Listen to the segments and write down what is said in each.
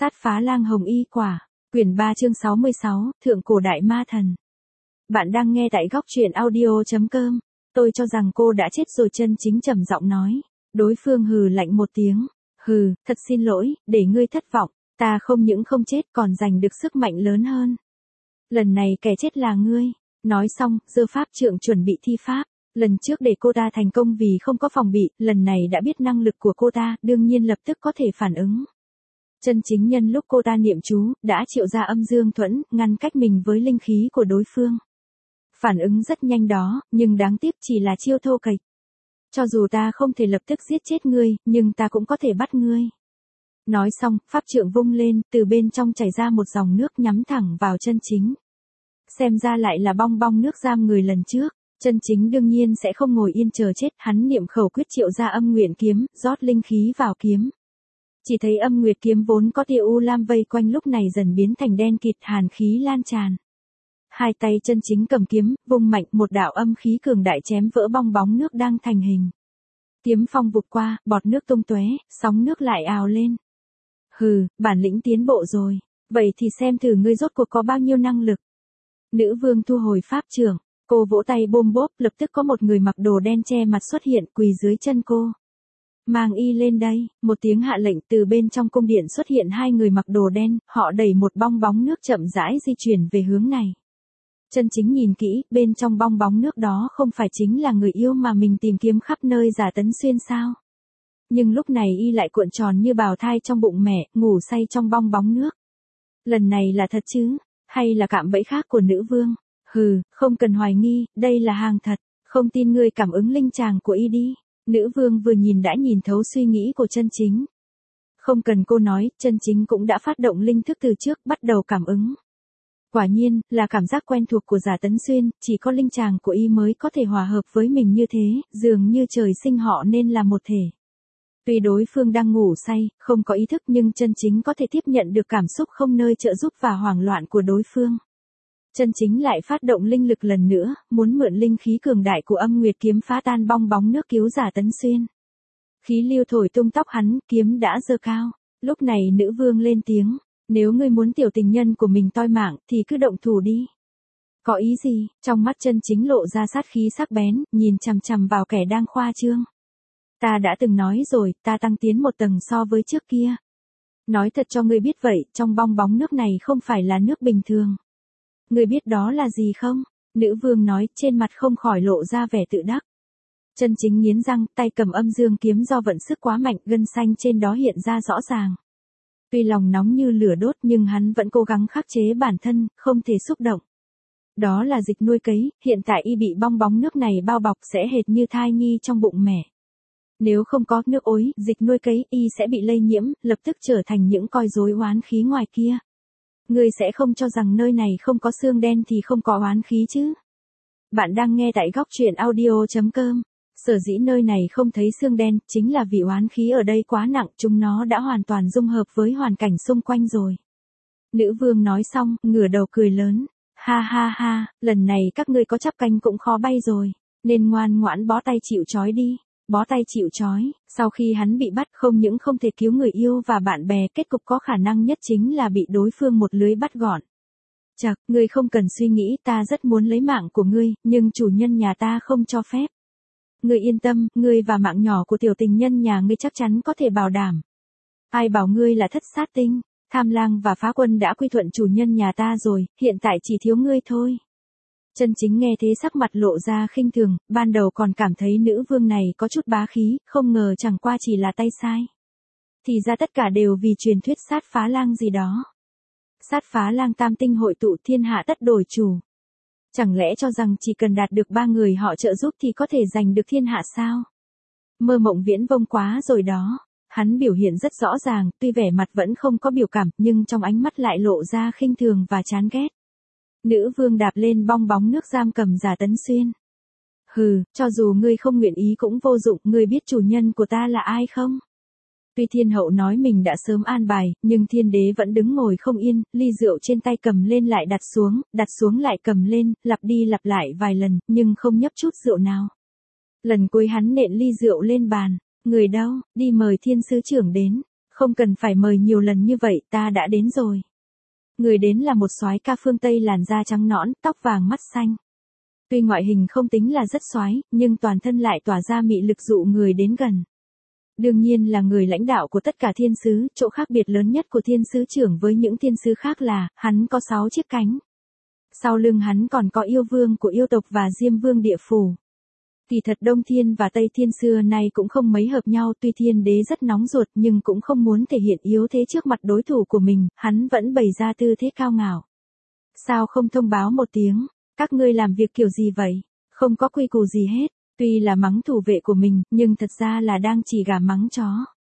Sát phá lang hồng y quả, quyển 3 chương 66, Thượng cổ đại ma thần. Bạn đang nghe tại góc truyện audio.com. Tôi cho rằng cô đã chết rồi, Chân Chính trầm giọng nói. Đối phương hừ lạnh một tiếng. Hừ, thật xin lỗi, để ngươi thất vọng. Ta không những không chết còn giành được sức mạnh lớn hơn. Lần này kẻ chết là ngươi. Nói xong, giơ pháp trượng chuẩn bị thi pháp. Lần trước để cô ta thành công vì không có phòng bị, lần này đã biết năng lực của cô ta, đương nhiên lập tức có thể phản ứng. Chân Chính nhân lúc cô ta niệm chú, đã triệu ra âm dương thuẫn, ngăn cách mình với linh khí của đối phương. Phản ứng rất nhanh đó, nhưng đáng tiếc chỉ là chiêu thô kệch. Cho dù ta không thể lập tức giết chết ngươi, nhưng ta cũng có thể bắt ngươi. Nói xong, pháp trượng vung lên, từ bên trong chảy ra một dòng nước nhắm thẳng vào Chân Chính. Xem ra lại là bong bong nước giam người lần trước. Chân Chính đương nhiên sẽ không ngồi yên chờ chết, hắn niệm khẩu quyết triệu ra âm nguyện kiếm, rót linh khí vào kiếm. Chỉ thấy âm nguyệt kiếm vốn có tia u lam vây quanh lúc này dần biến thành đen kịt, hàn khí lan tràn. Hai tay Chân Chính cầm kiếm, vung mạnh, một đạo âm khí cường đại chém vỡ bong bóng nước đang thành hình. Kiếm phong vụt qua, bọt nước tung tóe, sóng nước lại ào lên. Hừ, bản lĩnh tiến bộ rồi, vậy thì xem thử ngươi rốt cuộc có bao nhiêu năng lực. Nữ vương thu hồi pháp trượng, cô vỗ tay bôm bốp, lập tức có một người mặc đồ đen che mặt xuất hiện, quỳ dưới chân cô. Mang y lên đây, một tiếng hạ lệnh, từ bên trong cung điện xuất hiện hai người mặc đồ đen, họ đẩy một bong bóng nước chậm rãi di chuyển về hướng này. Chân Chính nhìn kỹ, bên trong bong bóng nước đó không phải chính là người yêu mà mình tìm kiếm khắp nơi Giả Tấn Xuyên sao? Nhưng lúc này y lại cuộn tròn như bào thai trong bụng mẹ, ngủ say trong bong bóng nước. Lần này là thật chứ, hay là cạm bẫy khác của nữ vương? Hừ, không cần hoài nghi, đây là hàng thật, không tin ngươi cảm ứng linh tràng của y đi. Nữ vương vừa nhìn đã nhìn thấu suy nghĩ của Chân Chính. Không cần cô nói, Chân Chính cũng đã phát động linh thức từ trước, bắt đầu cảm ứng. Quả nhiên, là cảm giác quen thuộc của Giả Tấn Xuyên, chỉ có linh tràng của y mới có thể hòa hợp với mình như thế, dường như trời sinh họ nên là một thể. Tuy đối phương đang ngủ say, không có ý thức nhưng Chân Chính có thể tiếp nhận được cảm xúc không nơi trợ giúp và hoảng loạn của đối phương. Chân Chính lại phát động linh lực lần nữa, muốn mượn linh khí cường đại của âm nguyệt kiếm phá tan bong bóng nước cứu Giả Tấn Xuyên. Khí lưu thổi tung tóc hắn, kiếm đã giơ cao. Lúc này nữ vương lên tiếng, nếu ngươi muốn tiểu tình nhân của mình toi mạng, thì cứ động thủ đi. Có ý gì? Trong mắt Chân Chính lộ ra sát khí sắc bén, nhìn chằm chằm vào kẻ đang khoa trương. Ta đã từng nói rồi, ta tăng tiến một tầng so với trước kia. Nói thật cho ngươi biết vậy, trong bong bóng nước này không phải là nước bình thường. Ngươi biết đó là gì không? Nữ vương nói, trên mặt không khỏi lộ ra vẻ tự đắc. Chân Chính nghiến răng, tay cầm âm dương kiếm do vận sức quá mạnh, gân xanh trên đó hiện ra rõ ràng. Tuy lòng nóng như lửa đốt nhưng hắn vẫn cố gắng khắc chế bản thân, không thể xúc động. Đó là dịch nuôi cấy, hiện tại y bị bong bóng nước này bao bọc sẽ hệt như thai nhi trong bụng mẹ. Nếu không có nước ối, dịch nuôi cấy, y sẽ bị lây nhiễm, lập tức trở thành những coi rối oán khí ngoài kia. Ngươi sẽ không cho rằng nơi này không có xương đen thì không có oán khí chứ? Bạn đang nghe tại góc truyện audio.com. Sở dĩ nơi này không thấy xương đen, chính là vì oán khí ở đây quá nặng, chúng nó đã hoàn toàn dung hợp với hoàn cảnh xung quanh rồi. Nữ vương nói xong, ngửa đầu cười lớn. Ha ha ha, lần này các ngươi có chắp cánh cũng khó bay rồi, nên ngoan ngoãn bó tay chịu trói đi. Bó tay chịu trói, sau khi hắn bị bắt không những không thể cứu người yêu và bạn bè, kết cục có khả năng nhất chính là bị đối phương một lưới bắt gọn. Chậc, ngươi không cần suy nghĩ, ta rất muốn lấy mạng của ngươi, nhưng chủ nhân nhà ta không cho phép. Ngươi yên tâm, ngươi và mạng nhỏ của tiểu tình nhân nhà ngươi chắc chắn có thể bảo đảm. Ai bảo ngươi là thất sát tinh, Tham Lang và Phá Quân đã quy thuận chủ nhân nhà ta rồi, hiện tại chỉ thiếu ngươi thôi. Chân Chính nghe thế sắc mặt lộ ra khinh thường, ban đầu còn cảm thấy nữ vương này có chút bá khí, không ngờ chẳng qua chỉ là tay sai. Thì ra tất cả đều vì truyền thuyết sát phá lang gì đó. Sát phá lang tam tinh hội tụ thiên hạ tất đổi chủ. Chẳng lẽ cho rằng chỉ cần đạt được 3 người họ trợ giúp thì có thể giành được thiên hạ sao? Mơ mộng viễn vông quá rồi đó. Hắn biểu hiện rất rõ ràng, tuy vẻ mặt vẫn không có biểu cảm, nhưng trong ánh mắt lại lộ ra khinh thường và chán ghét. Nữ vương đạp lên bong bóng nước giam cầm Giả Tấn Xuyên. Hừ, cho dù ngươi không nguyện ý cũng vô dụng, ngươi biết chủ nhân của ta là ai không? Tuy thiên hậu nói mình đã sớm an bài, nhưng thiên đế vẫn đứng ngồi không yên, ly rượu trên tay cầm lên lại đặt xuống lại cầm lên, lặp đi lặp lại vài lần, nhưng không nhấp chút rượu nào. Lần cuối hắn nện ly rượu lên bàn, người đâu, đi mời thiên sứ trưởng đến. Không cần phải mời nhiều lần như vậy, ta đã đến rồi. Người đến là một soái ca phương Tây làn da trắng nõn, tóc vàng mắt xanh. Tuy ngoại hình không tính là rất soái, nhưng toàn thân lại tỏa ra mị lực dụ người đến gần. Đương nhiên là người lãnh đạo của tất cả thiên sứ, chỗ khác biệt lớn nhất của thiên sứ trưởng với những thiên sứ khác là, hắn có 6 chiếc cánh. Sau lưng hắn còn có yêu vương của yêu tộc và diêm vương địa phủ. Kỳ thật Đông Thiên và Tây Thiên xưa nay cũng không mấy hợp nhau, tuy thiên đế rất nóng ruột nhưng cũng không muốn thể hiện yếu thế trước mặt đối thủ của mình, hắn vẫn bày ra tư thế cao ngạo. Sao không thông báo một tiếng, các ngươi làm việc kiểu gì vậy, không có quy củ gì hết, tuy là mắng thủ vệ của mình, nhưng thật ra là đang chỉ gà mắng chó.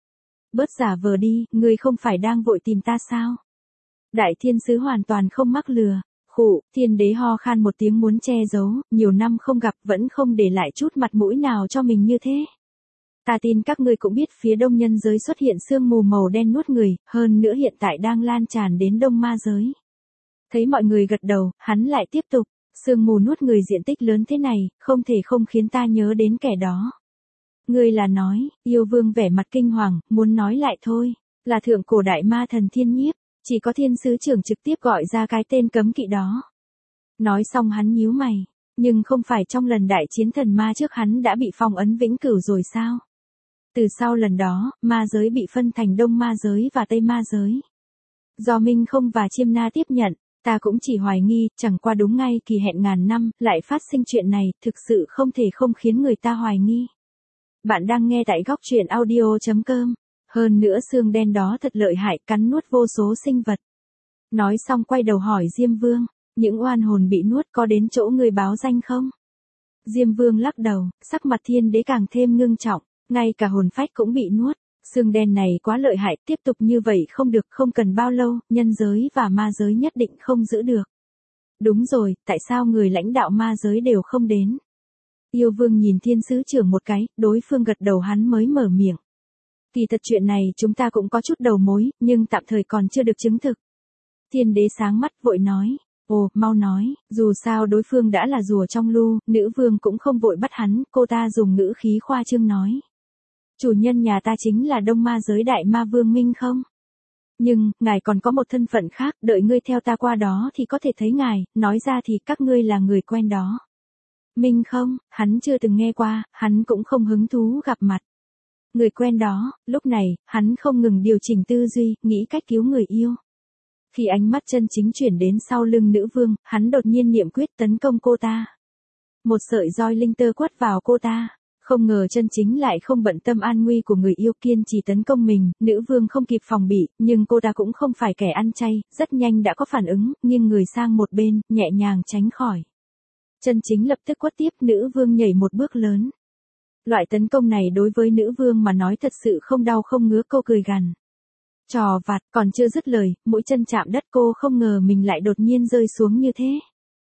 Bớt giả vờ đi, ngươi không phải đang vội tìm ta sao? Đại thiên sứ hoàn toàn không mắc lừa. Khụ, thiên đế ho khan một tiếng muốn che giấu, nhiều năm không gặp vẫn không để lại chút mặt mũi nào cho mình như thế. Ta tin các ngươi cũng biết phía đông nhân giới xuất hiện sương mù màu đen nuốt người, hơn nữa hiện tại đang lan tràn đến đông ma giới. Thấy mọi người gật đầu, hắn lại tiếp tục, sương mù nuốt người diện tích lớn thế này, không thể không khiến ta nhớ đến kẻ đó. Ngươi là nói, yêu vương vẻ mặt kinh hoàng, muốn nói lại thôi, là thượng cổ đại ma thần Thiên Nhiếp. Chỉ có thiên sứ trưởng trực tiếp gọi ra cái tên cấm kỵ đó. Nói xong hắn nhíu mày, nhưng không phải trong lần đại chiến thần ma trước hắn đã bị phong ấn vĩnh cửu rồi sao? Từ sau lần đó, ma giới bị phân thành đông ma giới và tây ma giới. Do Minh Không và Chiêm Na tiếp nhận, ta cũng chỉ hoài nghi, chẳng qua đúng ngay kỳ hẹn ngàn năm, lại phát sinh chuyện này, thực sự không thể không khiến người ta hoài nghi. Bạn đang nghe tại góc truyện audio.com. Hơn nữa xương đen đó thật lợi hại, cắn nuốt vô số sinh vật. Nói xong quay đầu hỏi Diêm Vương, những oan hồn bị nuốt có đến chỗ người báo danh không? Diêm Vương lắc đầu, sắc mặt thiên đế càng thêm ngưng trọng, ngay cả hồn phách cũng bị nuốt. Xương đen này quá lợi hại, tiếp tục như vậy không được, không cần bao lâu, nhân giới và ma giới nhất định không giữ được. Đúng rồi, tại sao người lãnh đạo ma giới đều không đến? Yêu Vương nhìn thiên sứ trưởng một cái, đối phương gật đầu hắn mới mở miệng. Kỳ thật chuyện này chúng ta cũng có chút đầu mối, nhưng tạm thời còn chưa được chứng thực. Thiên đế sáng mắt vội nói, ồ, mau nói, dù sao đối phương đã là rùa trong lu, nữ vương cũng không vội bắt hắn, cô ta dùng ngữ khí khoa trương nói. Chủ nhân nhà ta chính là đông ma giới đại ma vương Minh Không. Nhưng, ngài còn có một thân phận khác, đợi ngươi theo ta qua đó thì có thể thấy ngài, nói ra thì các ngươi là người quen đó. Minh Không, hắn chưa từng nghe qua, hắn cũng không hứng thú gặp mặt. Người quen đó, lúc này, hắn không ngừng điều chỉnh tư duy, nghĩ cách cứu người yêu. Khi ánh mắt chân chính chuyển đến sau lưng nữ vương, hắn đột nhiên niệm quyết tấn công cô ta. Một sợi roi linh tơ quất vào cô ta. Không ngờ chân chính lại không bận tâm an nguy của người yêu, kiên trì tấn công mình, nữ vương không kịp phòng bị, nhưng cô ta cũng không phải kẻ ăn chay, rất nhanh đã có phản ứng, nghiêng người sang một bên, nhẹ nhàng tránh khỏi. Chân chính lập tức quất tiếp, nữ vương nhảy một bước lớn. Loại tấn công này đối với nữ vương mà nói thật sự không đau không ngứa, cô cười gằn. Trò vặt, còn chưa dứt lời, mũi chân chạm đất, cô không ngờ mình lại đột nhiên rơi xuống như thế.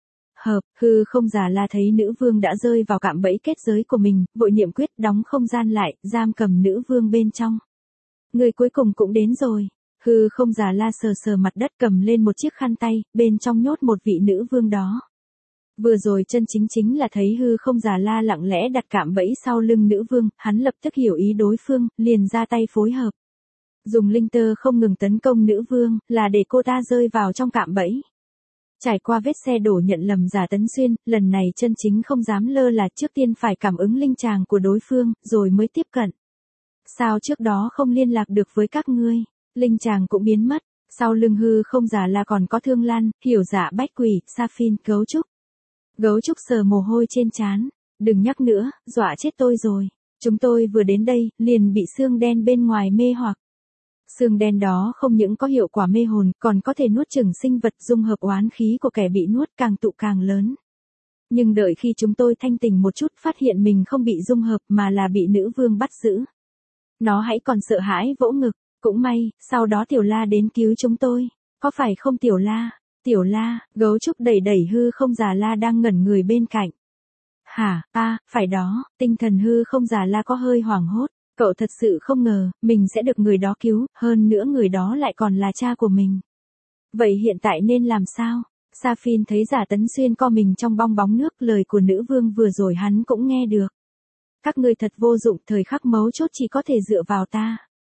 Hư không giả la thấy nữ vương đã rơi vào cạm bẫy kết giới của mình, vội niệm quyết đóng không gian lại, giam cầm nữ vương bên trong. Người cuối cùng cũng đến rồi. Hư không giả la sờ sờ mặt đất, cầm lên một chiếc khăn tay, bên trong nhốt một vị nữ vương đó. Vừa rồi chân chính là thấy hư không giả la lặng lẽ đặt cạm bẫy sau lưng nữ vương, hắn lập tức hiểu ý đối phương, liền ra tay phối hợp. Dùng linh tơ không ngừng tấn công nữ vương, là để cô ta rơi vào trong cạm bẫy. Trải qua vết xe đổ nhận lầm giả Tấn Xuyên, lần này chân chính không dám lơ là, trước tiên phải cảm ứng linh tràng của đối phương, rồi mới tiếp cận. Sao trước đó không liên lạc được với các ngươi? Linh tràng cũng biến mất, sau lưng hư không giả là còn có Thương Lan, Hiểu Dạ, Bách Quỷ, Sa Phin, Gấu Trúc. Gấu Trúc sờ mồ hôi trên trán, đừng nhắc nữa, dọa chết tôi rồi. Chúng tôi vừa đến đây, liền bị xương đen bên ngoài mê hoặc. Xương đen đó không những có hiệu quả mê hồn, còn có thể nuốt chửng sinh vật, dung hợp oán khí của kẻ bị nuốt càng tụ càng lớn. Nhưng đợi khi chúng tôi thanh tỉnh một chút, phát hiện mình không bị dung hợp mà là bị nữ vương bắt giữ. Nó hãy còn sợ hãi vỗ ngực, cũng may, sau đó Tiểu La đến cứu chúng tôi. Có phải không Tiểu La? Tiểu La, Gấu Trúc đẩy đẩy hư không giả La đang ngẩn người bên cạnh. Hả, phải đó, tinh thần hư không giả La có hơi hoảng hốt. Cậu thật sự không ngờ, mình sẽ được người đó cứu, hơn nữa người đó lại còn là cha của mình. Vậy hiện tại nên làm sao? Sa Phin thấy giả Tấn Xuyên co mình trong bong bóng nước, lời của nữ vương vừa rồi hắn cũng nghe được. Các ngươi thật vô dụng, thời khắc mấu chốt chỉ có thể dựa vào ta.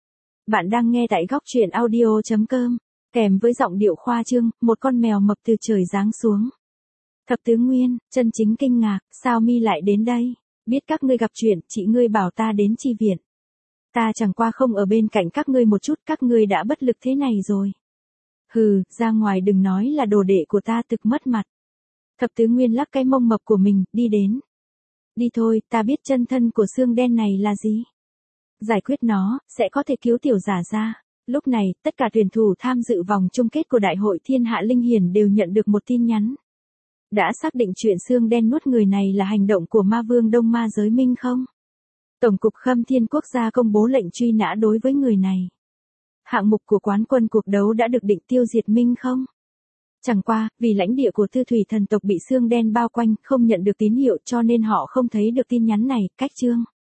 Bạn đang nghe tại góc truyện audio.com. Kèm với giọng điệu khoa trương, một con mèo mập từ trời giáng xuống. Thập tứ Nguyên, chân chính kinh ngạc, sao mi lại đến đây? Biết các ngươi gặp chuyện, chị ngươi bảo ta đến chi viện. Ta chẳng qua không ở bên cạnh các ngươi một chút, các ngươi đã bất lực thế này rồi. Hừ, ra ngoài đừng nói là đồ đệ của ta thực mất mặt. Thập tứ Nguyên lắc cái mông mập của mình, đi đến. Đi thôi, ta biết chân thân của xương đen này là gì. Giải quyết nó, sẽ có thể cứu tiểu giả ra. Lúc này, tất cả tuyển thủ tham dự vòng chung kết của Đại hội Thiên Hạ Linh Hiển đều nhận được một tin nhắn. Đã xác định chuyện xương đen nuốt người này là hành động của ma vương Đông Ma Giới Minh không? Tổng cục Khâm Thiên Quốc gia công bố lệnh truy nã đối với người này. Hạng mục của quán quân cuộc đấu đã được định tiêu diệt Minh không? Chẳng qua, vì lãnh địa của Tư Thủy thần tộc bị xương đen bao quanh, không nhận được tín hiệu cho nên họ không thấy được tin nhắn này, cách chương.